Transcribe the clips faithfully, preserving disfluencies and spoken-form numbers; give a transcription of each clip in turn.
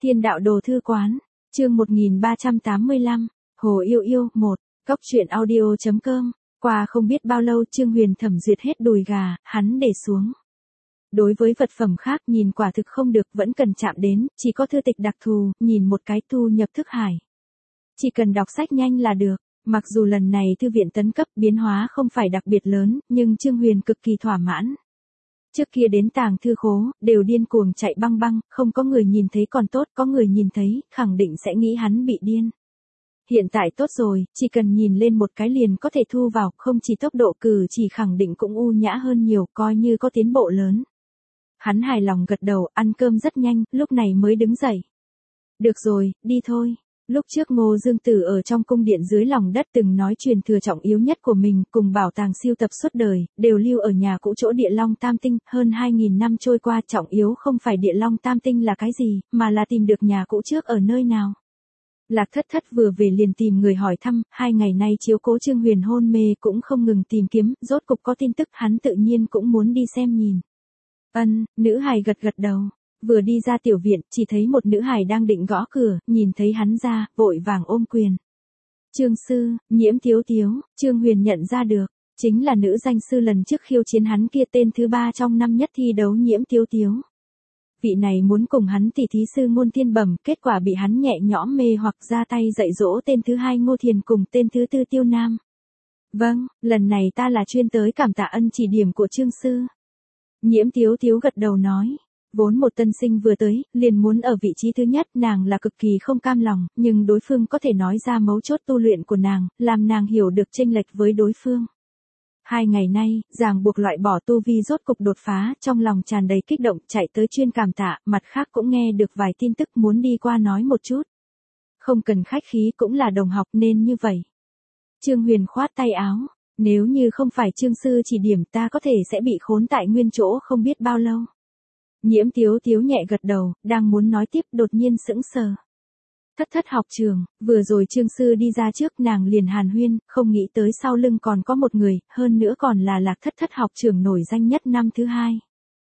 Thiên đạo đồ thư quán, chương một nghìn ba trăm tám mươi lăm, Hồ Yêu Yêu, một, Cốc truyện audio chấm com. Qua không biết bao lâu Trương Huyền thẩm duyệt hết đùi gà, hắn để xuống. Đối với vật phẩm khác nhìn quả thực không được, vẫn cần chạm đến, chỉ có thư tịch đặc thù, nhìn một cái thu nhập thức hải. Chỉ cần đọc sách nhanh là được. Mặc dù lần này thư viện tấn cấp biến hóa không phải đặc biệt lớn, nhưng Trương Huyền cực kỳ thỏa mãn. Trước kia đến tàng thư khố, đều điên cuồng chạy băng băng, không có người nhìn thấy còn tốt, có người nhìn thấy, khẳng định sẽ nghĩ hắn bị điên. Hiện tại tốt rồi, chỉ cần nhìn lên một cái liền có thể thu vào, không chỉ tốc độ cử chỉ khẳng định cũng u nhã hơn nhiều, coi như có tiến bộ lớn. Hắn hài lòng gật đầu, ăn cơm rất nhanh, lúc này mới đứng dậy. Được rồi, đi thôi. Lúc trước Ngô Dương Tử ở trong cung điện dưới lòng đất từng nói truyền thừa trọng yếu nhất của mình cùng bảo tàng siêu tập suốt đời, đều lưu ở nhà cũ chỗ Địa Long Tam Tinh, hơn hai nghìn năm trôi qua trọng yếu không phải Địa Long Tam Tinh là cái gì, mà là tìm được nhà cũ trước ở nơi nào. Lạc Thất Thất vừa về liền tìm người hỏi thăm, hai ngày nay chiếu cố Trương Huyền hôn mê cũng không ngừng tìm kiếm, rốt cục có tin tức hắn tự nhiên cũng muốn đi xem nhìn. Ân, nữ hài gật gật đầu. Vừa đi ra tiểu viện, chỉ thấy một nữ hài đang định gõ cửa, nhìn thấy hắn ra, vội vàng ôm quyền. Trương sư, Nhiễm Tiếu Tiếu, Trương Huyền nhận ra được, chính là nữ danh sư lần trước khiêu chiến hắn kia tên thứ ba trong năm nhất thi đấu Nhiễm Tiếu Tiếu. Vị này muốn cùng hắn tỷ thí sư Ngôn Thiên Bẩm, kết quả bị hắn nhẹ nhõm mê hoặc ra tay dạy dỗ tên thứ hai Ngô Thiền cùng tên thứ tư Tiêu Nam. Vâng, lần này ta là chuyên tới cảm tạ ân chỉ điểm của Trương sư. Nhiễm Tiếu Tiếu gật đầu nói. Vốn một tân sinh vừa tới, liền muốn ở vị trí thứ nhất, nàng là cực kỳ không cam lòng, nhưng đối phương có thể nói ra mấu chốt tu luyện của nàng, làm nàng hiểu được chênh lệch với đối phương. Hai ngày nay, ràng buộc loại bỏ tu vi rốt cục đột phá, trong lòng tràn đầy kích động, chạy tới chuyên cảm tạ, mặt khác cũng nghe được vài tin tức muốn đi qua nói một chút. Không cần khách khí cũng là đồng học nên như vậy. Trương Huyền khoát tay áo, nếu như không phải Trương sư chỉ điểm ta có thể sẽ bị khốn tại nguyên chỗ không biết bao lâu. Nhiễm Tiếu Tiếu nhẹ gật đầu, đang muốn nói tiếp đột nhiên sững sờ. Thất Thất học trường, vừa rồi Trương sư đi ra trước nàng liền hàn huyên, không nghĩ tới sau lưng còn có một người, hơn nữa còn là Lạc Thất Thất học trường nổi danh nhất năm thứ hai.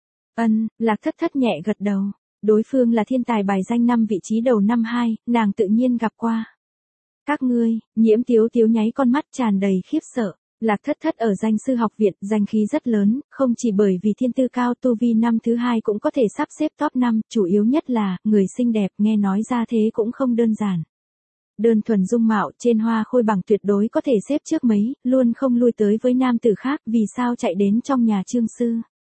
Ân, Lạc Thất Thất nhẹ gật đầu, đối phương là thiên tài bài danh năm vị trí đầu năm hai, nàng tự nhiên gặp qua. Các ngươi, Nhiễm Tiếu Tiếu nháy con mắt tràn đầy khiếp sợ. Lạc Thất Thất ở danh sư học viện, danh khí rất lớn, không chỉ bởi vì thiên tư cao tu vi năm thứ hai cũng có thể sắp xếp top năm, chủ yếu nhất là, người xinh đẹp, nghe nói ra thế cũng không đơn giản. Đơn thuần dung mạo, trên hoa khôi bằng tuyệt đối có thể xếp trước mấy, luôn không lui tới với nam tử khác, vì sao chạy đến trong nhà Trương sư.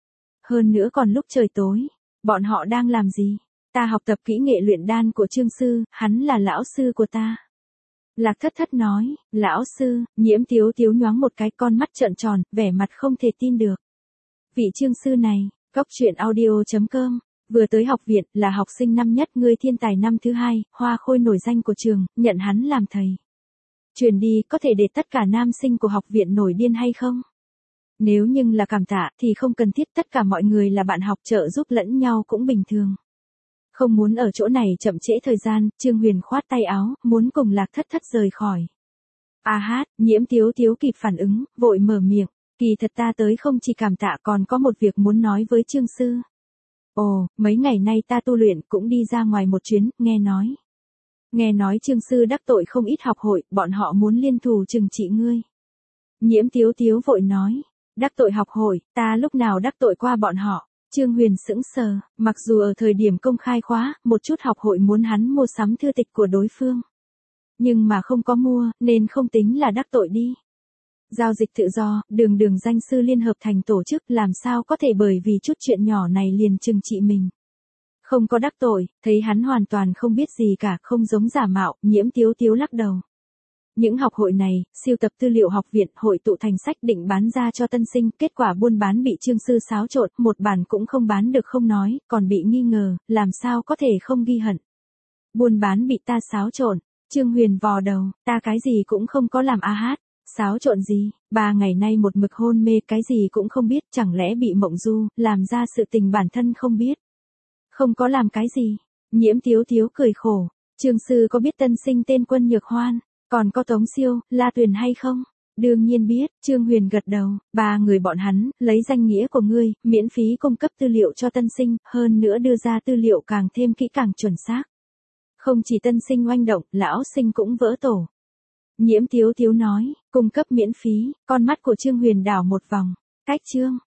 Hơn nữa còn lúc trời tối, bọn họ đang làm gì? Ta học tập kỹ nghệ luyện đan của Trương sư, hắn là lão sư của ta. Lạc Thất Thất nói, lão sư, Nhiễm Tiếu Tiếu nhoáng một cái con mắt trợn tròn, vẻ mặt không thể tin được. Vị Trương sư này, Cốc truyện audio chấm com, vừa tới học viện, là học sinh năm nhất, người thiên tài năm thứ hai, hoa khôi nổi danh của trường, nhận hắn làm thầy. Truyền đi, có thể để tất cả nam sinh của học viện nổi điên hay không? Nếu nhưng là cảm tạ, thì không cần thiết, tất cả mọi người là bạn học trợ giúp lẫn nhau cũng bình thường. Không muốn ở chỗ này chậm trễ thời gian, Trương Huyền khoát tay áo, muốn cùng Lạc Thất Thất rời khỏi. A hát, Nhiễm Tiếu Tiếu kịp phản ứng, vội mở miệng, kỳ thật ta tới không chỉ cảm tạ còn có một việc muốn nói với Trương sư. Ồ, mấy ngày nay ta tu luyện cũng đi ra ngoài một chuyến, nghe nói. Nghe nói Trương sư đắc tội không ít học hội, bọn họ muốn liên thủ trừng trị ngươi. Nhiễm Tiếu Tiếu vội nói, đắc tội học hội, ta lúc nào đắc tội qua bọn họ. Trương Huyền sững sờ, mặc dù ở thời điểm công khai khóa, một chút học hội muốn hắn mua sắm thư tịch của đối phương. Nhưng mà không có mua, nên không tính là đắc tội đi. Giao dịch tự do, đường đường danh sư liên hợp thành tổ chức, làm sao có thể bởi vì chút chuyện nhỏ này liền trừng trị mình. Không có đắc tội, thấy hắn hoàn toàn không biết gì cả, không giống giả mạo, Nhiễm Tiếu Tiếu lắc đầu. Những học hội này, siêu tập tư liệu học viện, hội tụ thành sách định bán ra cho tân sinh, kết quả buôn bán bị Trương sư xáo trộn, một bản cũng không bán được không nói, còn bị nghi ngờ, làm sao có thể không ghi hận. Buôn bán bị ta xáo trộn, Trương Huyền vò đầu, ta cái gì cũng không có làm a hát, xáo trộn gì, ba ngày nay một mực hôn mê cái gì cũng không biết, chẳng lẽ bị mộng du, làm ra sự tình bản thân không biết. Không có làm cái gì, Nhiễm Tiếu Tiếu cười khổ, Trương sư có biết tân sinh tên Quân Nhược Hoan? Còn có Tống Siêu, La Tuyền hay không? Đương nhiên biết, Trương Huyền gật đầu, ba người bọn hắn, lấy danh nghĩa của ngươi, miễn phí cung cấp tư liệu cho tân sinh, hơn nữa đưa ra tư liệu càng thêm kỹ càng chuẩn xác. Không chỉ tân sinh oanh động, lão sinh cũng vỡ tổ. Nhiễm Tiếu Tiếu nói, cung cấp miễn phí, con mắt của Trương Huyền đảo một vòng. Cách Trương